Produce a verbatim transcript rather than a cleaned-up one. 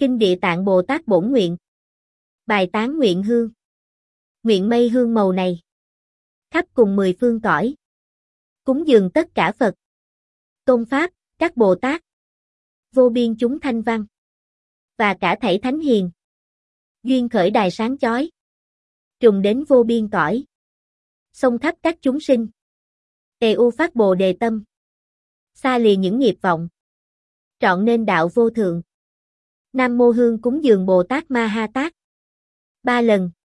Kinh Địa Tạng Bồ Tát bổn nguyện. Bài tán nguyện hương. Nguyện mây hương màu này. Khắp cùng mười phương cõi. Cúng dường tất cả Phật. Tôn Pháp, các Bồ Tát. Vô biên chúng thanh văn. Và cả thảy thánh hiền. Duyên khởi đài sáng chói. Trùng đến vô biên cõi. Xông khắp các chúng sinh. Tề u phát Bồ đề tâm. Xa lìa những nghiệp vọng. Trọn nên đạo vô thượng. Nam mô hương cúng dường Bồ Tát Ma Ha Tát. Ba lần.